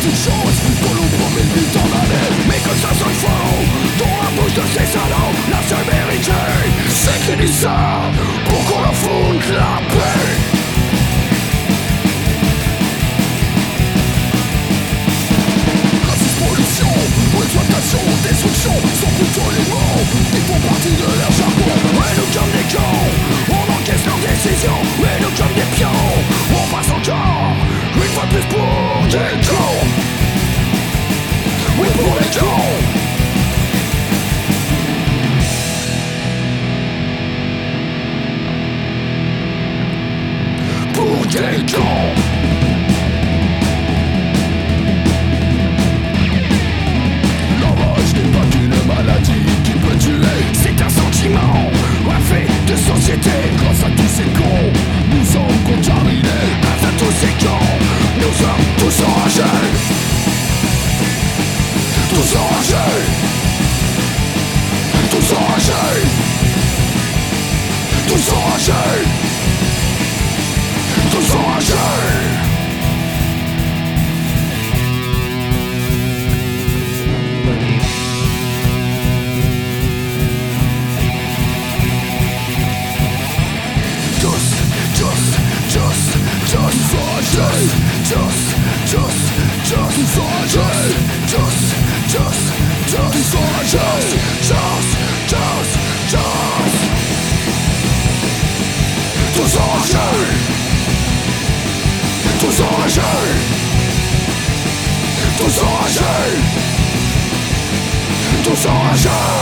petites choses qu'on nous promet depuis tant d'années, mais que ça sonne faux dans la bouche de ces salauds. La seule vérité, c'est qu'ils disent ça pour qu'on leur foute la paix. Racisme, pollution, exploitation, destruction sont plutôt les mots qui font partie de leur jargon. Et nous comme des cons, on encaisse leurs décisions. Et nous comme des pions, on passe encore une fois plus pour des cons. Oui, pour les cons. Pour des cons. L'enrage n'est pas qu'une maladie qui peut tuer. C'est un sentiment, un fait de société. Grâce à tous ces cons, nous sommes contaminés. Grâce à tous ces cons, nous sommes tous enragés. Tous enragés. Tous enragés. Tous enragés. Tous enragés. Tous enragés.